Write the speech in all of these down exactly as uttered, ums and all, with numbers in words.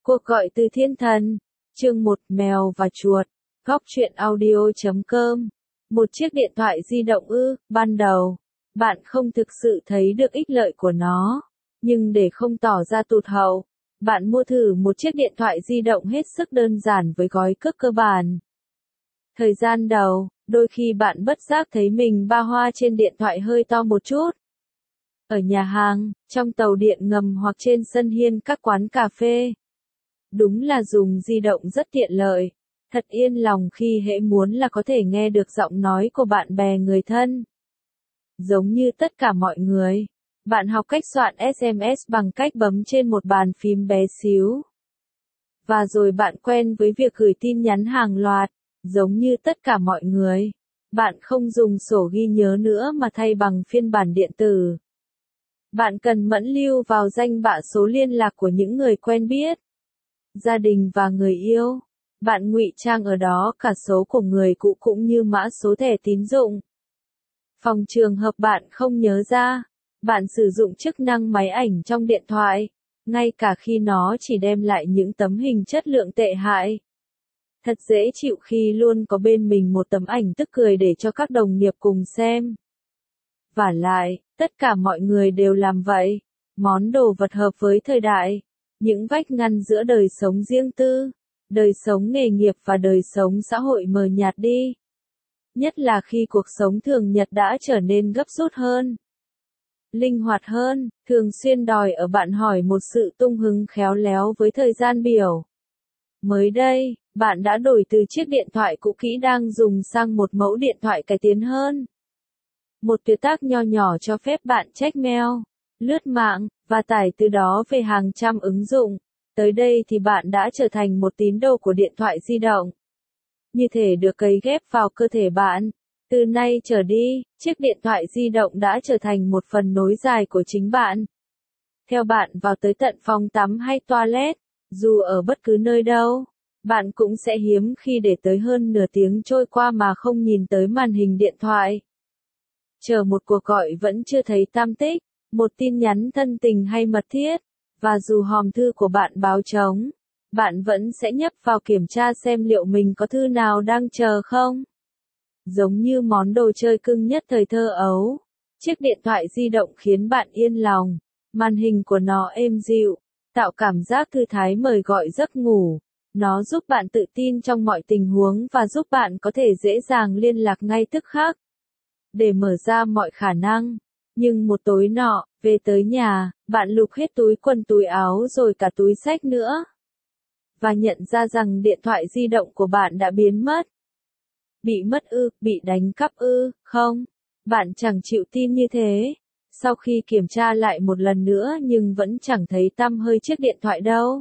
Cuộc gọi từ thiên thần. Chương một Mèo và chuột. Góc truyện audio chấm com. Một chiếc điện thoại di động ư, ban đầu, bạn không thực sự thấy được ích lợi của nó. Nhưng để không tỏ ra tụt hậu, bạn mua thử một chiếc điện thoại di động hết sức đơn giản với gói cước cơ bản. Thời gian đầu, đôi khi bạn bất giác thấy mình ba hoa trên điện thoại hơi to một chút. Ở nhà hàng, trong tàu điện ngầm hoặc trên sân hiên các quán cà phê. Đúng là dùng di động rất tiện lợi. Thật yên lòng khi hễ muốn là có thể nghe được giọng nói của bạn bè người thân. Giống như tất cả mọi người, bạn học cách soạn ét em ét bằng cách bấm trên một bàn phím bé xíu. Và rồi bạn quen với việc gửi tin nhắn hàng loạt, giống như tất cả mọi người. Bạn không dùng sổ ghi nhớ nữa mà thay bằng phiên bản điện tử. Bạn cần mẫn lưu vào danh bạ số liên lạc của những người quen biết, gia đình và người yêu. Bạn ngụy trang ở đó cả số của người cũ cũng như mã số thẻ tín dụng. Phòng trường hợp bạn không nhớ ra, bạn sử dụng chức năng máy ảnh trong điện thoại, ngay cả khi nó chỉ đem lại những tấm hình chất lượng tệ hại. Thật dễ chịu khi luôn có bên mình một tấm ảnh tức cười để cho các đồng nghiệp cùng xem. Vả lại, tất cả mọi người đều làm vậy. Món đồ vật hợp với thời đại. Những vách ngăn giữa đời sống riêng tư, đời sống nghề nghiệp và đời sống xã hội mờ nhạt đi. Nhất là khi cuộc sống thường nhật đã trở nên gấp rút hơn, linh hoạt hơn, thường xuyên đòi ở bạn hỏi một sự tung hứng khéo léo với thời gian biểu. Mới đây, bạn đã đổi từ chiếc điện thoại cũ kỹ đang dùng sang một mẫu điện thoại cải tiến hơn. Một tuyệt tác nho nhỏ cho phép bạn check mail, lướt mạng, và tải từ đó về hàng trăm ứng dụng. Tới đây thì bạn đã trở thành một tín đồ của điện thoại di động. Như thể được cấy ghép vào cơ thể bạn. Từ nay trở đi, chiếc điện thoại di động đã trở thành một phần nối dài của chính bạn. Theo bạn vào tới tận phòng tắm hay toilet, dù ở bất cứ nơi đâu, bạn cũng sẽ hiếm khi để tới hơn nửa tiếng trôi qua mà không nhìn tới màn hình điện thoại. Chờ một cuộc gọi vẫn chưa thấy tam tích, một tin nhắn thân tình hay mật thiết, và dù hòm thư của bạn báo trống, bạn vẫn sẽ nhấp vào kiểm tra xem liệu mình có thư nào đang chờ không. Giống như món đồ chơi cưng nhất thời thơ ấu, chiếc điện thoại di động khiến bạn yên lòng, màn hình của nó êm dịu, tạo cảm giác thư thái mời gọi giấc ngủ. Nó giúp bạn tự tin trong mọi tình huống và giúp bạn có thể dễ dàng liên lạc ngay tức khắc, để mở ra mọi khả năng. Nhưng một tối nọ, về tới nhà, bạn lục hết túi quần túi áo rồi cả túi xách nữa. Và nhận ra rằng điện thoại di động của bạn đã biến mất. Bị mất ư, bị đánh cắp ư, không? Bạn chẳng chịu tin như thế. Sau khi kiểm tra lại một lần nữa nhưng vẫn chẳng thấy tăm hơi chiếc điện thoại đâu.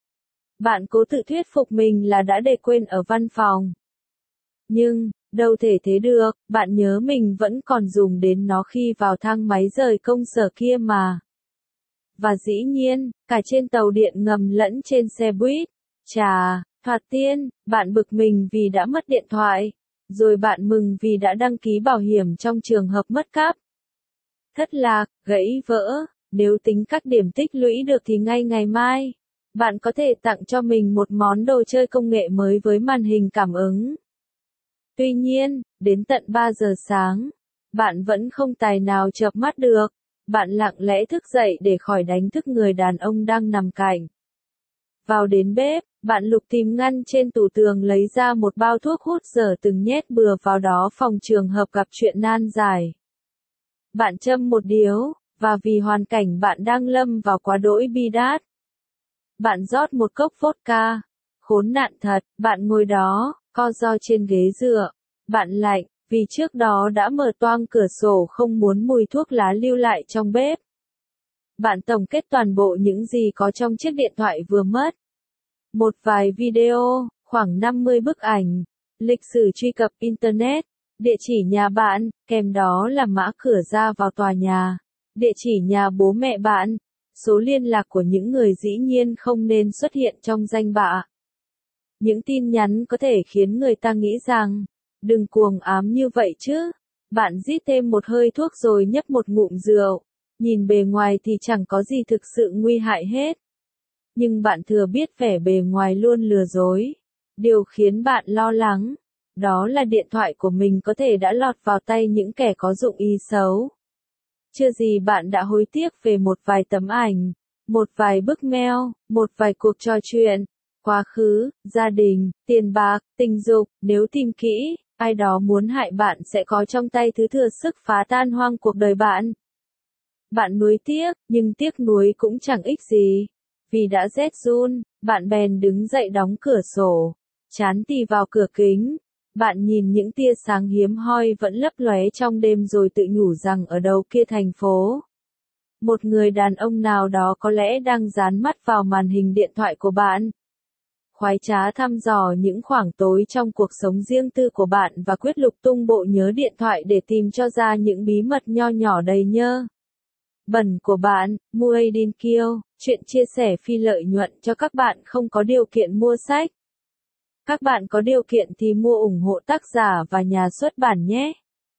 Bạn cố tự thuyết phục mình là đã để quên ở văn phòng. Nhưng, đâu thể thế được, bạn nhớ mình vẫn còn dùng đến nó khi vào thang máy rời công sở kia mà. Và dĩ nhiên, cả trên tàu điện ngầm lẫn trên xe buýt. Chà, thoạt tiên, bạn bực mình vì đã mất điện thoại. Rồi bạn mừng vì đã đăng ký bảo hiểm trong trường hợp mất cắp, thất lạc, gãy vỡ. Nếu tính các điểm tích lũy được thì ngay ngày mai, bạn có thể tặng cho mình một món đồ chơi công nghệ mới với màn hình cảm ứng. Tuy nhiên, đến tận ba giờ sáng, bạn vẫn không tài nào chợp mắt được. Bạn lặng lẽ thức dậy để khỏi đánh thức người đàn ông đang nằm cạnh. Vào đến bếp, bạn lục tìm ngăn trên tủ tường lấy ra một bao thuốc hút dở từng nhét bừa vào đó phòng trường hợp gặp chuyện nan giải. Bạn châm một điếu, và vì hoàn cảnh bạn đang lâm vào quá đỗi bi đát, bạn rót một cốc vodka. Khốn nạn thật, bạn ngồi đó, co ro trên ghế dựa. Bạn lạnh, vì trước đó đã mở toang cửa sổ không muốn mùi thuốc lá lưu lại trong bếp. Bạn tổng kết toàn bộ những gì có trong chiếc điện thoại vừa mất. Một vài video, khoảng năm mươi bức ảnh, lịch sử truy cập Internet, địa chỉ nhà bạn, kèm đó là mã cửa ra vào tòa nhà, địa chỉ nhà bố mẹ bạn, số liên lạc của những người dĩ nhiên không nên xuất hiện trong danh bạ. Những tin nhắn có thể khiến người ta nghĩ rằng, đừng cuồng ám như vậy chứ. Bạn rít thêm một hơi thuốc rồi nhấp một ngụm rượu. Nhìn bề ngoài thì chẳng có gì thực sự nguy hại hết. Nhưng bạn thừa biết vẻ bề ngoài luôn lừa dối. Điều khiến bạn lo lắng, đó là điện thoại của mình có thể đã lọt vào tay những kẻ có dụng ý xấu. Chưa gì bạn đã hối tiếc về một vài tấm ảnh, một vài bức mail, một vài cuộc trò chuyện, quá khứ, gia đình, tiền bạc, tình dục, nếu tìm kỹ, ai đó muốn hại bạn sẽ có trong tay thứ thừa sức phá tan hoang cuộc đời bạn. Bạn nuối tiếc, nhưng tiếc nuối cũng chẳng ích gì. Vì đã rét run, bạn bèn đứng dậy đóng cửa sổ, chán tì vào cửa kính. Bạn nhìn những tia sáng hiếm hoi vẫn lấp lóe trong đêm rồi tự nhủ rằng ở đầu kia thành phố, một người đàn ông nào đó có lẽ đang dán mắt vào màn hình điện thoại của bạn. Khoái trá thăm dò những khoảng tối trong cuộc sống riêng tư của bạn và quyết lục tung bộ nhớ điện thoại để tìm cho ra những bí mật nho nhỏ đầy nhơ bẩn của bạn. Muad'Dib Kiều, chuyện chia sẻ phi lợi nhuận cho các bạn không có điều kiện mua sách. Các bạn có điều kiện thì mua ủng hộ tác giả và nhà xuất bản nhé.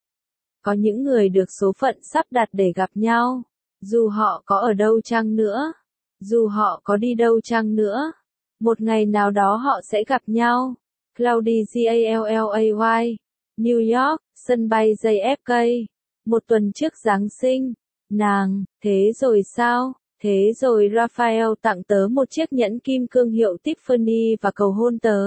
Có những người được số phận sắp đặt để gặp nhau, dù họ có ở đâu chăng nữa, dù họ có đi đâu chăng nữa, một ngày nào đó họ sẽ gặp nhau. Claudia Gallay, New York, sân bay J F K, một tuần trước Giáng sinh. Nàng, thế rồi sao? Thế rồi Raphael tặng tớ một chiếc nhẫn kim cương hiệu Tiffany và cầu hôn tớ.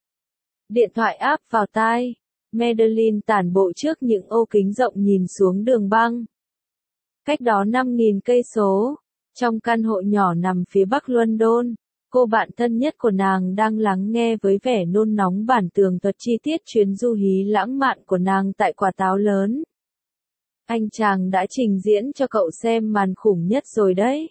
Điện thoại áp vào tai. Madeline tản bộ trước những ô kính rộng nhìn xuống đường băng. Cách đó năm nghìn cây số, trong căn hộ nhỏ nằm phía bắc London, cô bạn thân nhất của nàng đang lắng nghe với vẻ nôn nóng bản tường thuật chi tiết chuyến du hí lãng mạn của nàng tại quả táo lớn. Anh chàng đã trình diễn cho cậu xem màn khủng nhất rồi đấy.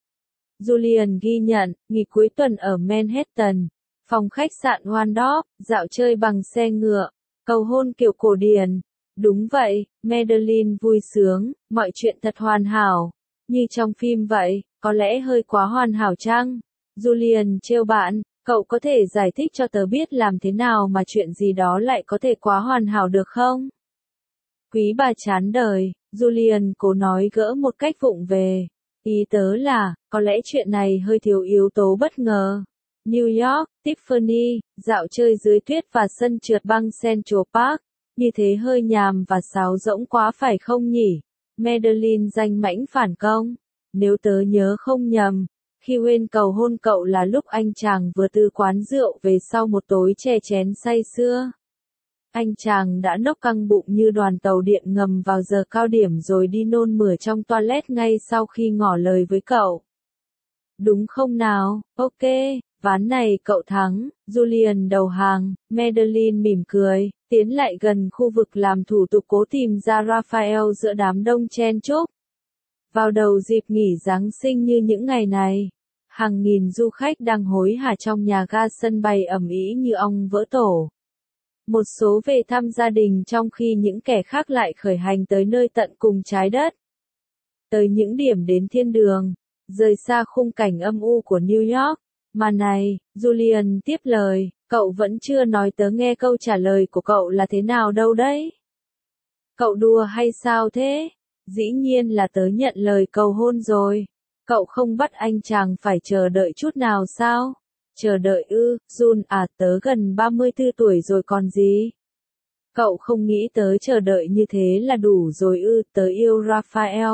Julian ghi nhận, nghỉ cuối tuần ở Manhattan, phòng khách sạn Waldorf, dạo chơi bằng xe ngựa, cầu hôn kiểu cổ điển. Đúng vậy, Madeline vui sướng, mọi chuyện thật hoàn hảo. Như trong phim vậy, có lẽ hơi quá hoàn hảo chăng? Julian trêu bạn, cậu có thể giải thích cho tớ biết làm thế nào mà chuyện gì đó lại có thể quá hoàn hảo được không? Quý bà chán đời, Julian cố nói gỡ một cách vụng về. Ý tớ là, có lẽ chuyện này hơi thiếu yếu tố bất ngờ. New York, Tiffany, dạo chơi dưới tuyết và sân trượt băng Central Park, như thế hơi nhàm và sáo rỗng quá phải không nhỉ? Madeline danh mãnh phản công. Nếu tớ nhớ không nhầm, khi Wayne cầu hôn cậu là lúc anh chàng vừa từ quán rượu về sau một tối chè chén say sưa. Anh chàng đã nốc căng bụng như đoàn tàu điện ngầm vào giờ cao điểm rồi đi nôn mửa trong toilet ngay sau khi ngỏ lời với cậu. Đúng không nào? Ok, ván này cậu thắng. Julian đầu hàng. Madeline mỉm cười, tiến lại gần khu vực làm thủ tục cố tìm ra Raphael giữa đám đông chen chúc. Vào đầu dịp nghỉ Giáng sinh như những ngày này, hàng nghìn du khách đang hối hả trong nhà ga sân bay ầm ĩ như ong vỡ tổ. Một số về thăm gia đình trong khi những kẻ khác lại khởi hành tới nơi tận cùng trái đất. Tới những điểm đến thiên đường, rời xa khung cảnh âm u của New York. Mà này, Julian tiếp lời, cậu vẫn chưa nói tớ nghe câu trả lời của cậu là thế nào đâu đấy. Cậu đùa hay sao thế? Dĩ nhiên là tớ nhận lời cầu hôn rồi. Cậu không bắt anh chàng phải chờ đợi chút nào sao? Chờ đợi ư, Jun à, tớ gần ba mươi tư tuổi rồi còn gì? Cậu không nghĩ tớ chờ đợi như thế là đủ rồi ư, tớ yêu Raphael.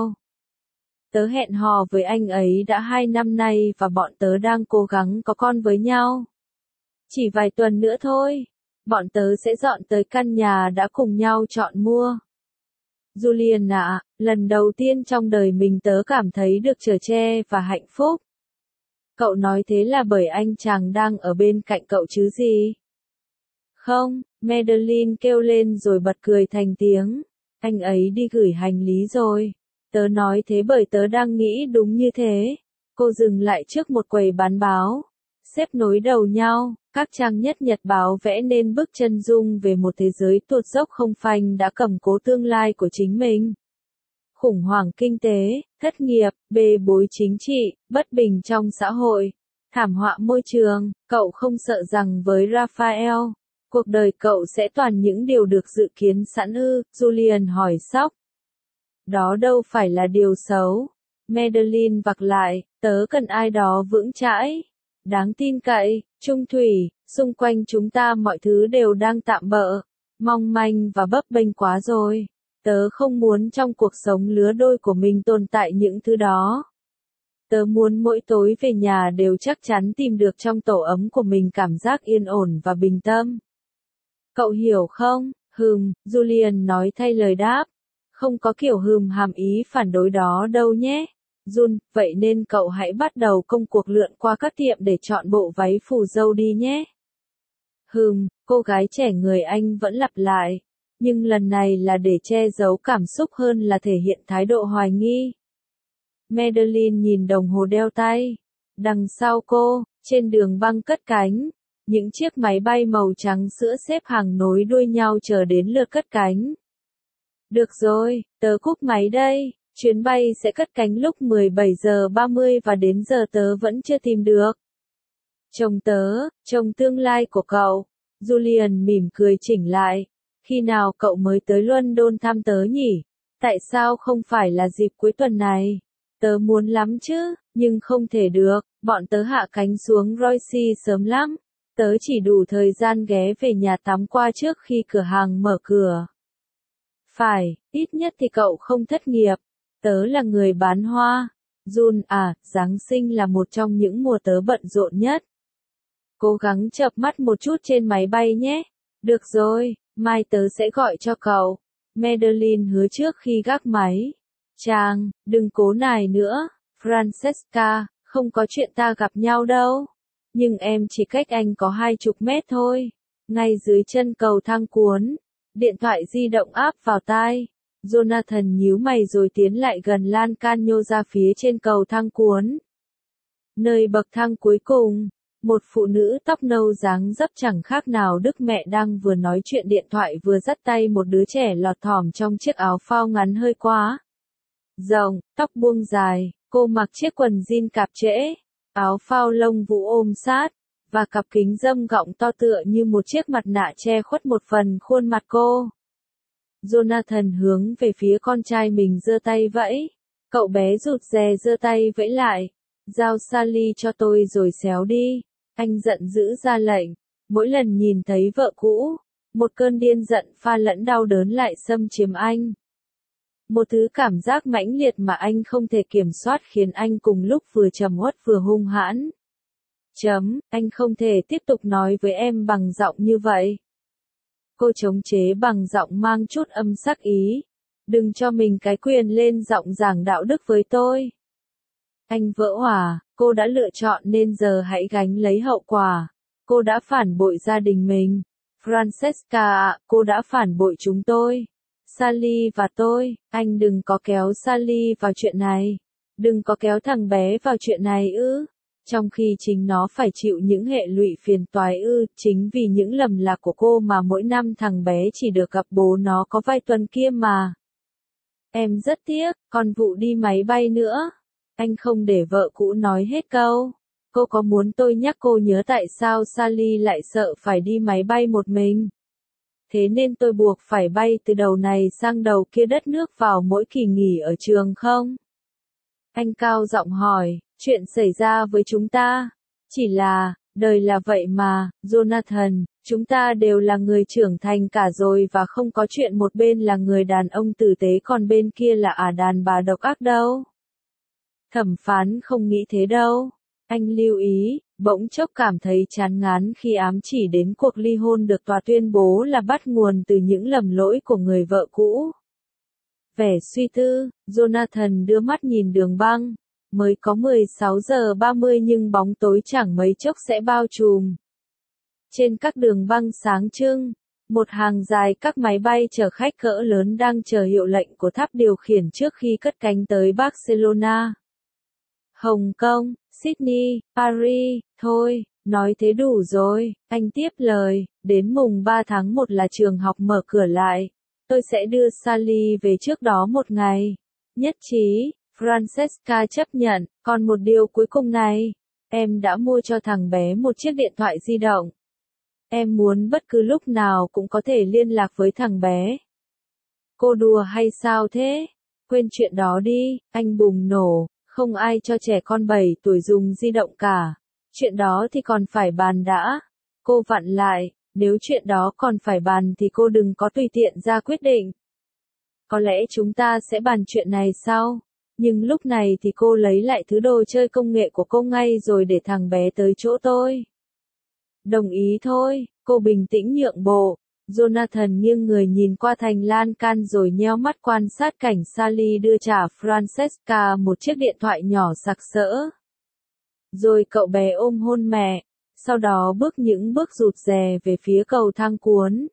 Tớ hẹn hò với anh ấy đã hai năm nay và bọn tớ đang cố gắng có con với nhau. Chỉ vài tuần nữa thôi, bọn tớ sẽ dọn tới căn nhà đã cùng nhau chọn mua. Julian ạ, à, lần đầu tiên trong đời mình tớ cảm thấy được chở che và hạnh phúc. Cậu nói thế là bởi anh chàng đang ở bên cạnh cậu chứ gì? Không, Madeline kêu lên rồi bật cười thành tiếng. Anh ấy đi gửi hành lý rồi. Tớ nói thế bởi tớ đang nghĩ đúng như thế. Cô dừng lại trước một quầy bán báo. Xếp nối đầu nhau, các trang nhất nhật báo vẽ nên bức chân dung về một thế giới tuột dốc không phanh đã cầm cố tương lai của chính mình. Khủng hoảng kinh tế, thất nghiệp, bê bối chính trị, bất bình trong xã hội, thảm họa môi trường, cậu không sợ rằng với Raphael, cuộc đời cậu sẽ toàn những điều được dự kiến sẵn ư? Julian hỏi sốc. Đó đâu phải là điều xấu. Madeline vặc lại, tớ cần ai đó vững chãi. đáng tin cậy, trung thủy, xung quanh chúng ta mọi thứ đều đang tạm bợ, mong manh và bấp bênh quá rồi. Tớ không muốn trong cuộc sống lứa đôi của mình tồn tại những thứ đó. Tớ muốn mỗi tối về nhà đều chắc chắn tìm được trong tổ ấm của mình cảm giác yên ổn và bình tâm. Cậu hiểu không? Hừm, Julian nói thay lời đáp. Không có kiểu hừm hàm ý phản đối đó đâu nhé. Jun, vậy nên cậu hãy bắt đầu công cuộc lượn qua các tiệm để chọn bộ váy phù dâu đi nhé. Hừm, cô gái trẻ người Anh vẫn lặp lại. Nhưng lần này là để che giấu cảm xúc hơn là thể hiện thái độ hoài nghi. Madeline nhìn đồng hồ đeo tay. Đằng sau cô, trên đường băng cất cánh, những chiếc máy bay màu trắng sữa xếp hàng nối đuôi nhau chờ đến lượt cất cánh. Được rồi, tớ cúp máy đây, chuyến bay sẽ cất cánh lúc mười bảy giờ ba mươi và đến giờ tớ vẫn chưa tìm được. Chồng tớ, chồng tương lai của cậu. Julian mỉm cười chỉnh lại. Khi nào cậu mới tới London thăm tớ nhỉ? Tại sao không phải là dịp cuối tuần này? Tớ muốn lắm chứ, nhưng không thể được, bọn tớ hạ cánh xuống Roissy sớm lắm. Tớ chỉ đủ thời gian ghé về nhà tắm qua trước khi cửa hàng mở cửa. Phải, ít nhất thì cậu không thất nghiệp. Tớ là người bán hoa. Jun à, Giáng sinh là một trong những mùa tớ bận rộn nhất. Cố gắng chợp mắt một chút trên máy bay nhé. Được rồi, mai tớ sẽ gọi cho cậu. Madeline hứa trước khi gác máy. Chàng, đừng cố nài nữa, Francesca, không có chuyện ta gặp nhau đâu. Nhưng em chỉ cách anh có hai chục mét thôi. Ngay dưới chân cầu thang cuốn. Điện thoại di động áp vào tai. Jonathan nhíu mày rồi tiến lại gần lan can nhô ra phía trên cầu thang cuốn. Nơi bậc thang cuối cùng, một phụ nữ tóc nâu dáng dấp chẳng khác nào Đức mẹ đang vừa nói chuyện điện thoại vừa dắt tay một đứa trẻ lọt thỏm trong chiếc áo phao ngắn hơi quá rộng, tóc buông dài, cô mặc chiếc quần jean cạp trễ, áo phao lông vũ ôm sát, và cặp kính râm gọng to tựa như một chiếc mặt nạ che khuất một phần khuôn mặt cô. Jonathan hướng về phía con trai mình giơ tay vẫy. Cậu bé rụt rè giơ tay vẫy lại. Giao Sally cho tôi rồi xéo đi. Anh giận dữ ra lệnh. Mỗi lần nhìn thấy vợ cũ, một cơn điên giận pha lẫn đau đớn lại xâm chiếm anh. Một thứ cảm giác mãnh liệt mà anh không thể kiểm soát khiến anh cùng lúc vừa trầm uất vừa hung hãn. Chấm, anh không thể tiếp tục nói với em bằng giọng như vậy. Cô chống chế bằng giọng mang chút âm sắc ý. Đừng cho mình cái quyền lên giọng giảng đạo đức với tôi. Anh vỡ hòa, cô đã lựa chọn nên giờ hãy gánh lấy hậu quả. Cô đã phản bội gia đình mình. Francesca ạ, cô đã phản bội chúng tôi. Sally và tôi, anh đừng có kéo Sally vào chuyện này. Đừng có kéo thằng bé vào chuyện này ư. Trong khi chính nó phải chịu những hệ lụy phiền toái ư, chính vì những lầm lạc của cô mà mỗi năm thằng bé chỉ được gặp bố nó có vài tuần kia mà. Em rất tiếc, còn vụ đi máy bay nữa. Anh không để vợ cũ nói hết câu. Cô có muốn tôi nhắc cô nhớ tại sao Sally lại sợ phải đi máy bay một mình? Thế nên tôi buộc phải bay từ đầu này sang đầu kia đất nước vào mỗi kỳ nghỉ ở trường không? Anh cao giọng hỏi, chuyện xảy ra với chúng ta. Chỉ là, đời là vậy mà, Jonathan, chúng ta đều là người trưởng thành cả rồi và không có chuyện một bên là người đàn ông tử tế còn bên kia là ả đàn bà độc ác đâu. Thẩm phán không nghĩ thế đâu. Anh lưu ý, bỗng chốc cảm thấy chán ngán khi ám chỉ đến cuộc ly hôn được tòa tuyên bố là bắt nguồn từ những lầm lỗi của người vợ cũ. Vẻ suy tư, Jonathan đưa mắt nhìn đường băng. Mới có mười sáu giờ ba mươi nhưng bóng tối chẳng mấy chốc sẽ bao trùm. Trên các đường băng sáng trưng, một hàng dài các máy bay chở khách cỡ lớn đang chờ hiệu lệnh của tháp điều khiển trước khi cất cánh tới Barcelona. Hồng Kông, Sydney, Paris, thôi, nói thế đủ rồi, anh tiếp lời, đến mùng ba tháng một là trường học mở cửa lại. Tôi sẽ đưa Sally về trước đó một ngày. Nhất trí, Francesca chấp nhận, còn một điều cuối cùng này. Em đã mua cho thằng bé một chiếc điện thoại di động. Em muốn bất cứ lúc nào cũng có thể liên lạc với thằng bé. Cô đùa hay sao thế? Quên chuyện đó đi, anh bùng nổ. Không ai cho trẻ con bảy tuổi dùng di động cả. Chuyện đó thì còn phải bàn đã. Cô vặn lại, nếu chuyện đó còn phải bàn thì cô đừng có tùy tiện ra quyết định. Có lẽ chúng ta sẽ bàn chuyện này sau. Nhưng lúc này thì cô lấy lại thứ đồ chơi công nghệ của cô ngay rồi để thằng bé tới chỗ tôi. Đồng ý thôi, cô bình tĩnh nhượng bộ. Jonathan nghiêng người nhìn qua thành lan can rồi nheo mắt quan sát cảnh Sally đưa trả Francesca một chiếc điện thoại nhỏ sặc sỡ. Rồi cậu bé ôm hôn mẹ, sau đó bước những bước rụt rè về phía cầu thang cuốn.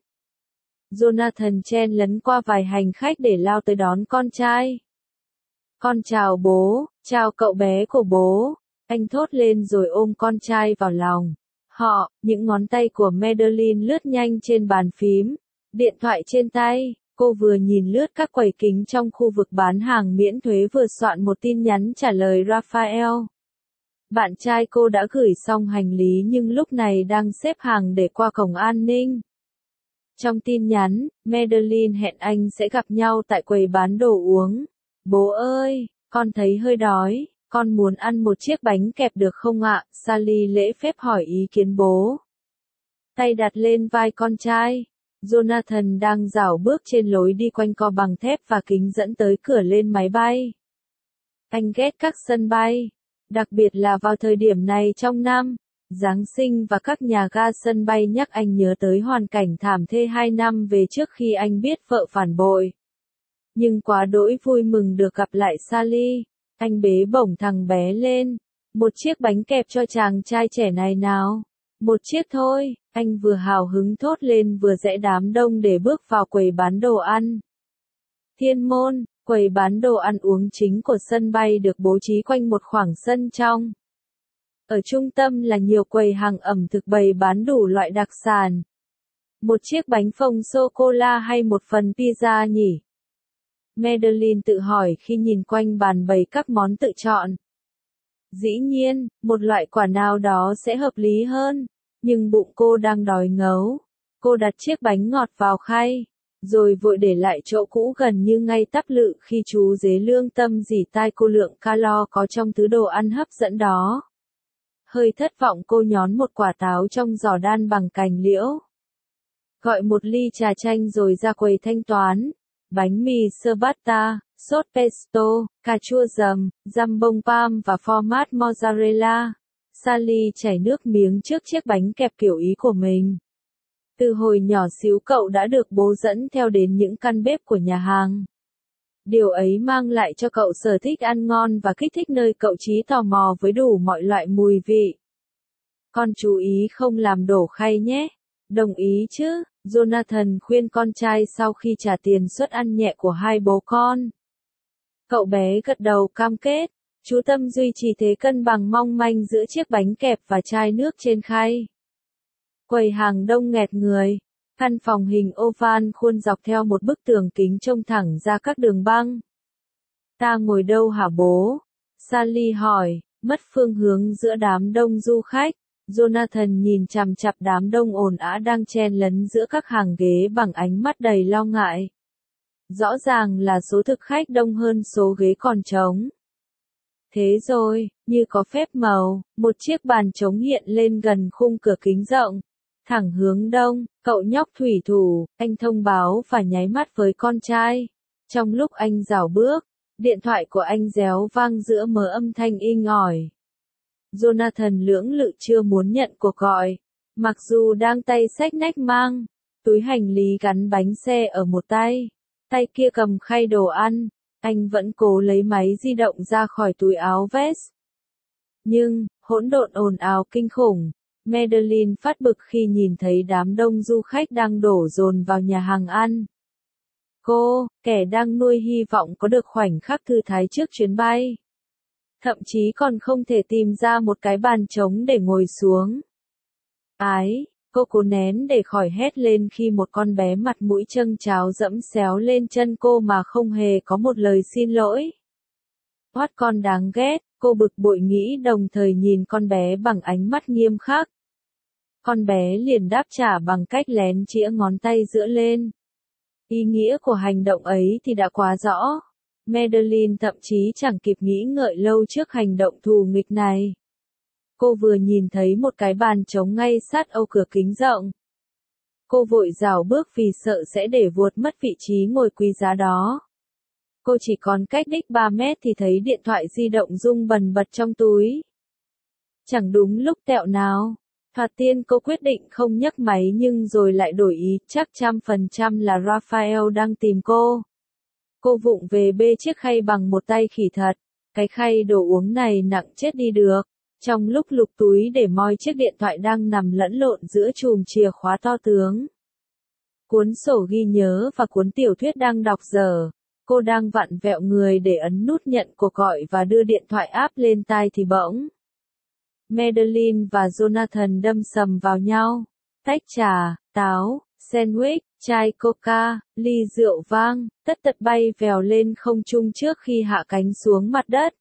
Jonathan chen lấn qua vài hành khách để lao tới đón con trai. Con chào bố, chào cậu bé của bố, anh thốt lên rồi ôm con trai vào lòng. Họ, những ngón tay của Madeline lướt nhanh trên bàn phím, điện thoại trên tay, cô vừa nhìn lướt các quầy kính trong khu vực bán hàng miễn thuế vừa soạn một tin nhắn trả lời Raphael. Bạn trai cô đã gửi xong hành lý nhưng lúc này đang xếp hàng để qua cổng an ninh. Trong tin nhắn, Madeline hẹn anh sẽ gặp nhau tại quầy bán đồ uống. Bố ơi, con thấy hơi đói, con muốn ăn một chiếc bánh kẹp được không ạ? Sally lễ phép hỏi ý kiến bố. Tay đặt lên vai con trai. Jonathan đang rảo bước trên lối đi quanh co bằng thép và kính dẫn tới cửa lên máy bay. Anh ghét các sân bay, đặc biệt là vào thời điểm này trong năm. Giáng sinh và các nhà ga sân bay nhắc anh nhớ tới hoàn cảnh thảm thê hai năm về trước khi anh biết vợ phản bội. Nhưng quá đỗi vui mừng được gặp lại Sally, anh bế bổng thằng bé lên. Một chiếc bánh kẹp cho chàng trai trẻ này nào. Một chiếc thôi, anh vừa hào hứng thốt lên vừa rẽ đám đông để bước vào quầy bán đồ ăn. Thiên môn, quầy bán đồ ăn uống chính của sân bay được bố trí quanh một khoảng sân trong. Ở trung tâm là nhiều quầy hàng ẩm thực bày bán đủ loại đặc sản. Một chiếc bánh phồng sô-cô-la hay một phần pizza nhỉ? Madeline tự hỏi khi nhìn quanh bàn bày các món tự chọn. Dĩ nhiên, một loại quả nào đó sẽ hợp lý hơn, nhưng bụng cô đang đói ngấu. Cô đặt chiếc bánh ngọt vào khay, rồi vội để lại chỗ cũ gần như ngay tắp lự khi chú dế lương tâm rỉ tai cô lượng calo có trong thứ đồ ăn hấp dẫn đó. Hơi thất vọng cô nhón một quả táo trong giỏ đan bằng cành liễu. Gọi một ly trà chanh rồi ra quầy thanh toán. Bánh mì ciabatta, sốt pesto, cà chua dầm, giam bông palm và format mozzarella. Sally chảy nước miếng trước chiếc bánh kẹp kiểu Ý của mình. Từ hồi nhỏ xíu cậu đã được bố dẫn theo đến những căn bếp của nhà hàng. Điều ấy mang lại cho cậu sở thích ăn ngon và kích thích nơi cậu trí tò mò với đủ mọi loại mùi vị. Con chú ý không làm đổ khay nhé. Đồng ý chứ, Jonathan khuyên con trai sau khi trả tiền suất ăn nhẹ của hai bố con. Cậu bé gật đầu cam kết, chú tâm duy trì thế cân bằng mong manh giữa chiếc bánh kẹp và chai nước trên khay. Quầy hàng đông nghẹt người, căn phòng hình oval khuôn dọc theo một bức tường kính trông thẳng ra các đường băng. Ta ngồi đâu hả bố? Sally hỏi, mất phương hướng giữa đám đông du khách. Jonathan nhìn chằm chằm đám đông ồn ào đang chen lấn giữa các hàng ghế bằng ánh mắt đầy lo ngại. Rõ ràng là số thực khách đông hơn số ghế còn trống. Thế rồi, như có phép màu, một chiếc bàn trống hiện lên gần khung cửa kính rộng. Thẳng hướng đông, cậu nhóc thủy thủ, anh thông báo và nháy mắt với con trai. Trong lúc anh rảo bước, điện thoại của anh réo vang giữa mớ âm thanh inh ỏi. Jonathan lưỡng lự chưa muốn nhận cuộc gọi. Mặc dù đang tay xách nách mang túi hành lý gắn bánh xe ở một tay, tay kia cầm khay đồ ăn, anh vẫn cố lấy máy di động ra khỏi túi áo vest. Nhưng, hỗn độn ồn ào kinh khủng. Madeline phát bực khi nhìn thấy đám đông du khách đang đổ dồn vào nhà hàng ăn. Cô, kẻ đang nuôi hy vọng có được khoảnh khắc thư thái trước chuyến bay. Thậm chí còn không thể tìm ra một cái bàn trống để ngồi xuống. Ái, cô cố nén để khỏi hét lên khi một con bé mặt mũi trâng tráo dẫm xéo lên chân cô mà không hề có một lời xin lỗi. Oát con đáng ghét, cô bực bội nghĩ đồng thời nhìn con bé bằng ánh mắt nghiêm khắc. Con bé liền đáp trả bằng cách lén chĩa ngón tay giữa lên. Ý nghĩa của hành động ấy thì đã quá rõ. Madeline thậm chí chẳng kịp nghĩ ngợi lâu trước hành động thù nghịch này. Cô vừa nhìn thấy một cái bàn trống ngay sát âu cửa kính rộng. Cô vội rảo bước vì sợ sẽ để vuột mất vị trí ngồi quý giá đó. Cô chỉ còn cách đích ba mét thì thấy điện thoại di động rung bần bật trong túi. Chẳng đúng lúc tẹo nào. Thoạt tiên cô quyết định không nhấc máy nhưng rồi lại đổi ý, chắc trăm phần trăm là Raphael đang tìm cô. Cô vụng về bê chiếc khay bằng một tay khỉ thật. Cái khay đồ uống này nặng chết đi được. Trong lúc lục túi để moi chiếc điện thoại đang nằm lẫn lộn giữa chùm chìa khóa to tướng. Cuốn sổ ghi nhớ và cuốn tiểu thuyết đang đọc dở. Cô đang vặn vẹo người để ấn nút nhận cuộc gọi và đưa điện thoại áp lên tai thì bỗng. Madeline và Jonathan đâm sầm vào nhau. Tách trà, táo, sandwich, chai coca, ly rượu vang, tất tật bay vèo lên không trung trước khi hạ cánh xuống mặt đất.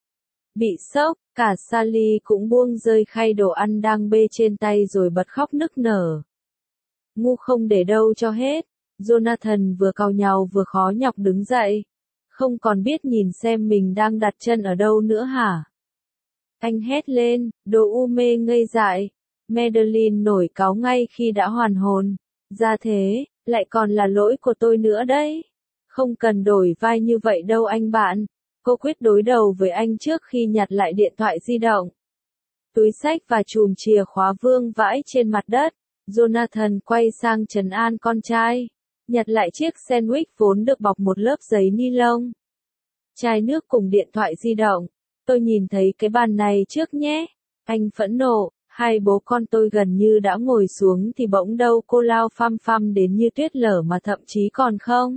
Bị sốc, cả Sally cũng buông rơi khay đồ ăn đang bê trên tay rồi bật khóc nức nở. Ngu không để đâu cho hết. Jonathan vừa cau nhàu vừa khó nhọc đứng dậy. Không còn biết nhìn xem mình đang đặt chân ở đâu nữa hả? Anh hét lên, đồ u mê ngây dại. Madeline nổi cáu ngay khi đã hoàn hồn. Ra thế, lại còn là lỗi của tôi nữa đấy. Không cần đổi vai như vậy đâu anh bạn. Cô quyết đối đầu với anh trước khi nhặt lại điện thoại di động. Túi xách và chùm chìa khóa vương vãi trên mặt đất. Jonathan quay sang trấn an con trai. Nhặt lại chiếc sandwich vốn được bọc một lớp giấy ni lông. Chai nước cùng điện thoại di động. Tôi nhìn thấy cái bàn này trước nhé. Anh phẫn nộ, hai bố con tôi gần như đã ngồi xuống thì bỗng đâu cô lao phăm phăm đến như tuyết lở mà thậm chí còn không.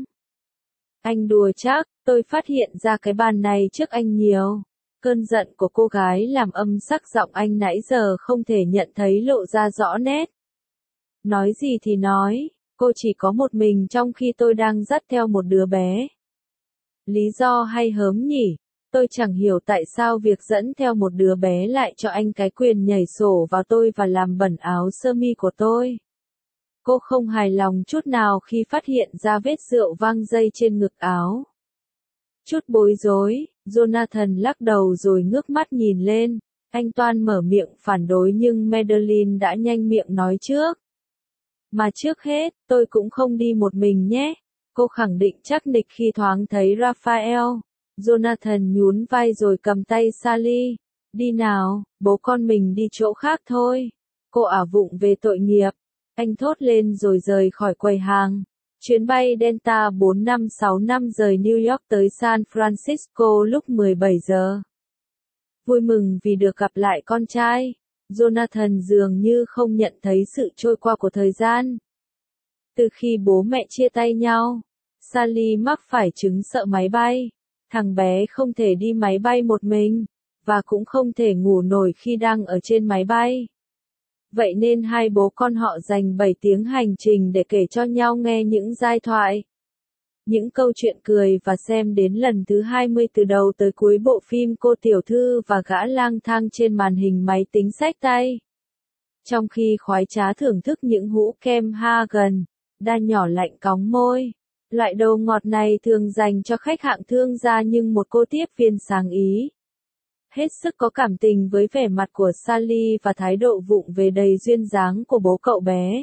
Anh đùa chắc, tôi phát hiện ra cái bàn này trước anh nhiều. Cơn giận của cô gái làm âm sắc giọng anh nãy giờ không thể nhận thấy lộ ra rõ nét. Nói gì thì nói, cô chỉ có một mình trong khi tôi đang dắt theo một đứa bé. Lý do hay hớm nhỉ? Tôi chẳng hiểu tại sao việc dẫn theo một đứa bé lại cho anh cái quyền nhảy sổ vào tôi và làm bẩn áo sơ mi của tôi. Cô không hài lòng chút nào khi phát hiện ra vết rượu vang dây trên ngực áo. Chút bối rối, Jonathan lắc đầu rồi ngước mắt nhìn lên. Anh toan mở miệng phản đối nhưng Madeline đã nhanh miệng nói trước. Mà trước hết, tôi cũng không đi một mình nhé. Cô khẳng định chắc nịch khi thoáng thấy Raphael. Jonathan nhún vai rồi cầm tay Sally. Đi nào, bố con mình đi chỗ khác thôi. Cô ả vụng về tội nghiệp. Anh thốt lên rồi rời khỏi quầy hàng. Chuyến bay Delta bốn năm sáu năm rời New York tới San Francisco lúc mười bảy giờ. Vui mừng vì được gặp lại con trai. Jonathan dường như không nhận thấy sự trôi qua của thời gian. Từ khi bố mẹ chia tay nhau, Sally mắc phải chứng sợ máy bay. Thằng bé không thể đi máy bay một mình, và cũng không thể ngủ nổi khi đang ở trên máy bay. Vậy nên hai bố con họ dành bảy tiếng hành trình để kể cho nhau nghe những giai thoại. Những câu chuyện cười và xem đến lần thứ hai mươi từ đầu tới cuối bộ phim Cô Tiểu Thư và Gã Lang Thang trên màn hình máy tính xách tay. Trong khi khoái trá thưởng thức những hũ kem Hagen, đa nhỏ lạnh cóng môi. Loại đồ ngọt này thường dành cho khách hạng thương gia nhưng một cô tiếp viên sáng ý. Hết sức có cảm tình với vẻ mặt của Sally và thái độ vụng về đầy duyên dáng của bố cậu bé.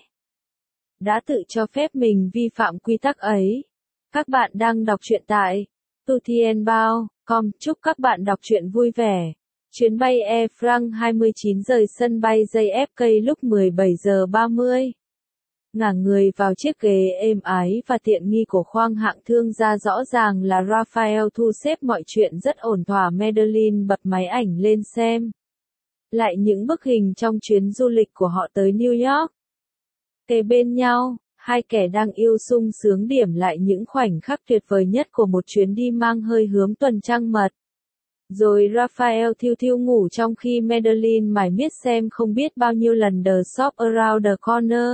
Đã tự cho phép mình vi phạm quy tắc ấy. Các bạn đang đọc truyện tại Tutienbao chấm com. Chúc các bạn đọc truyện vui vẻ. Chuyến bay Air France hai mươi chín rời sân bay J F K lúc mười bảy giờ ba mươi. Ngả người vào chiếc ghế êm ái và tiện nghi của khoang hạng thương gia rõ ràng là Raphael thu xếp mọi chuyện rất ổn thỏa. Madeline bật máy ảnh lên xem lại những bức hình trong chuyến du lịch của họ tới New York. Kề bên nhau, hai kẻ đang yêu sung sướng điểm lại những khoảnh khắc tuyệt vời nhất của một chuyến đi mang hơi hướng tuần trăng mật. Rồi Raphael thiêu thiêu ngủ trong khi Madeline mải miết xem không biết bao nhiêu lần The Shop Around the Corner.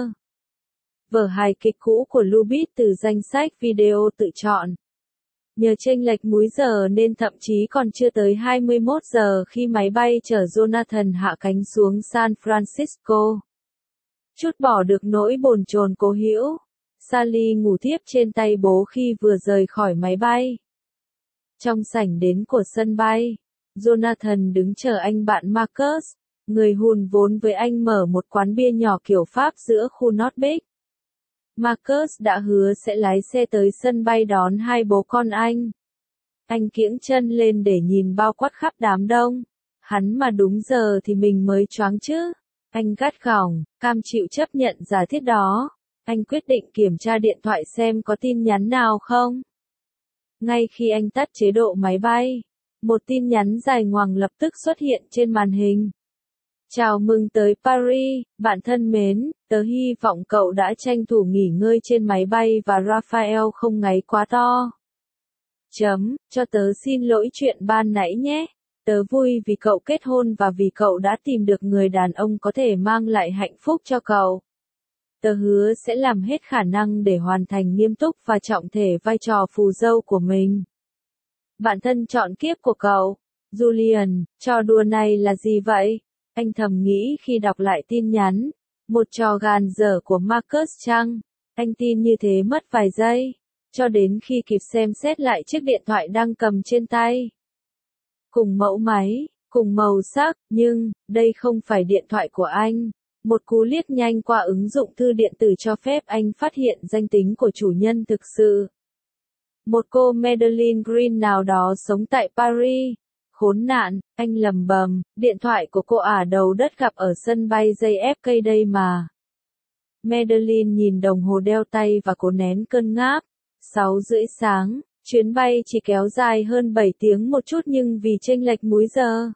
Vở hài kịch cũ của Lubitsch từ danh sách video tự chọn. Nhờ chênh lệch múi giờ nên thậm chí còn chưa tới hai mươi mốt giờ khi máy bay chở Jonathan hạ cánh xuống San Francisco. Chút bỏ được nỗi bồn chồn cố hữu, Sally ngủ thiếp trên tay bố khi vừa rời khỏi máy bay. Trong sảnh đến của sân bay, Jonathan đứng chờ anh bạn Marcus. Người hùn vốn với anh mở một quán bia nhỏ kiểu Pháp giữa khu North Beach. Marcus đã hứa sẽ lái xe tới sân bay đón hai bố con anh. Anh kiễng chân lên để nhìn bao quát khắp đám đông. Hắn mà đúng giờ thì mình mới choáng chứ. Anh gắt gỏng, cam chịu chấp nhận giả thiết đó. Anh quyết định kiểm tra điện thoại xem có tin nhắn nào không. Ngay khi anh tắt chế độ máy bay, một tin nhắn dài ngoằng lập tức xuất hiện trên màn hình. Chào mừng tới Paris, bạn thân mến, tớ hy vọng cậu đã tranh thủ nghỉ ngơi trên máy bay và Raphael không ngáy quá to. Chấm, cho tớ xin lỗi chuyện ban nãy nhé. Tớ vui vì cậu kết hôn và vì cậu đã tìm được người đàn ông có thể mang lại hạnh phúc cho cậu. Tớ hứa sẽ làm hết khả năng để hoàn thành nghiêm túc và trọng thể vai trò phù dâu của mình. Bạn thân chọn kiếp của cậu, Julian, trò đùa này là gì vậy? Anh thầm nghĩ khi đọc lại tin nhắn. Một trò gàn dở của Marcus chăng? Anh tin như thế mất vài giây, cho đến khi kịp xem xét lại chiếc điện thoại đang cầm trên tay. Cùng mẫu máy, cùng màu sắc, nhưng, đây không phải điện thoại của anh. Một cú liếc nhanh qua ứng dụng thư điện tử cho phép anh phát hiện danh tính của chủ nhân thực sự. Một cô Madeline Green nào đó sống tại Paris. Khốn nạn, anh lầm bầm, điện thoại của cô ả đầu đất gặp ở sân bay gi ép ca đây mà. Madeline nhìn đồng hồ đeo tay và cố nén cơn ngáp. Sáu rưỡi sáng, chuyến bay chỉ kéo dài hơn bảy tiếng một chút nhưng vì chênh lệch múi giờ.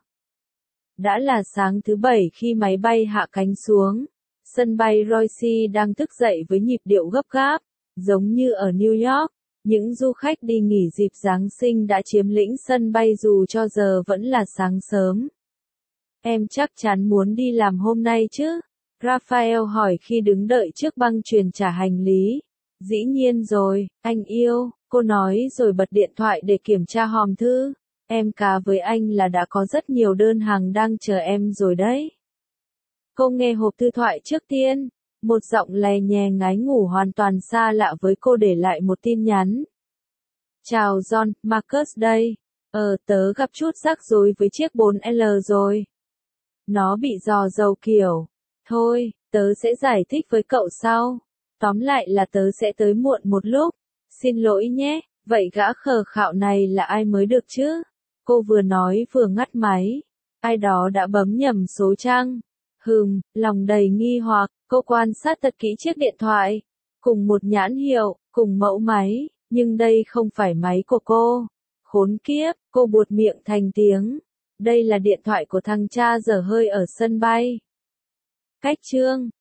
Đã là sáng thứ bảy khi máy bay hạ cánh xuống. Sân bay Roissy đang thức dậy với nhịp điệu gấp gáp, giống như ở New York. Những du khách đi nghỉ dịp Giáng sinh đã chiếm lĩnh sân bay dù cho giờ vẫn là sáng sớm. Em chắc chắn muốn đi làm hôm nay chứ? Raphael hỏi khi đứng đợi trước băng chuyền trả hành lý. Dĩ nhiên rồi, anh yêu, cô nói rồi bật điện thoại để kiểm tra hòm thư. Em cá với anh là đã có rất nhiều đơn hàng đang chờ em rồi đấy. Cô nghe hộp thư thoại trước tiên. Một giọng lè nhè ngái ngủ hoàn toàn xa lạ với cô để lại một tin nhắn. Chào John, Marcus đây. Ờ tớ gặp chút rắc rối với chiếc bốn L rồi. Nó bị rò dầu kiểu. Thôi, tớ sẽ giải thích với cậu sau. Tóm lại là tớ sẽ tới muộn một lúc. Xin lỗi nhé, vậy gã khờ khạo này là ai mới được chứ? Cô vừa nói vừa ngắt máy. Ai đó đã bấm nhầm số chăng? Hừm, lòng đầy nghi hoặc, cô quan sát thật kỹ chiếc điện thoại. Cùng một nhãn hiệu, cùng mẫu máy, nhưng đây không phải máy của cô. Khốn kiếp, cô buột miệng thành tiếng. Đây là điện thoại của thằng cha dở hơi ở sân bay. Cách chương